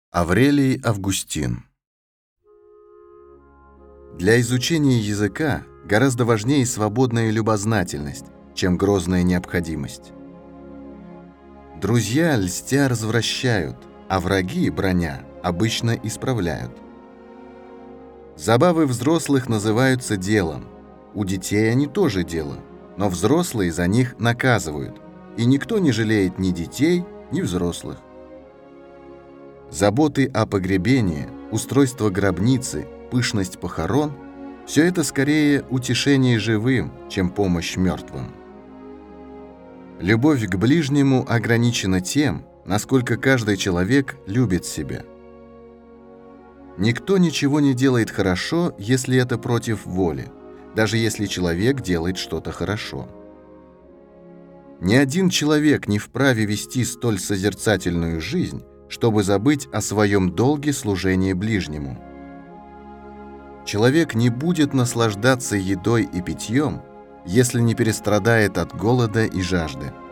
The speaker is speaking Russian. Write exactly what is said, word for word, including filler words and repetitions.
Аврелий Августин. Для изучения языка гораздо важнее свободная любознательность, чем грозная необходимость. Друзья льстя развращают, а враги, браня, обычно исправляют. Забавы взрослых называются делом. У детей они тоже дело, но взрослые за них наказывают, и никто не жалеет ни детей, ни взрослых. Заботы о погребении, устройство гробницы, пышность похорон – все это скорее утешение живым, чем помощь мертвым. Любовь к ближнему ограничена тем, насколько каждый человек любит себя. Никто ничего не делает хорошо, если это против воли, даже если человек делает что-то хорошо. Ни один человек не вправе вести столь созерцательную жизнь, чтобы забыть о своем долге служения ближнему. Человек не будет наслаждаться едой и питьем, если не перестрадает от голода и жажды.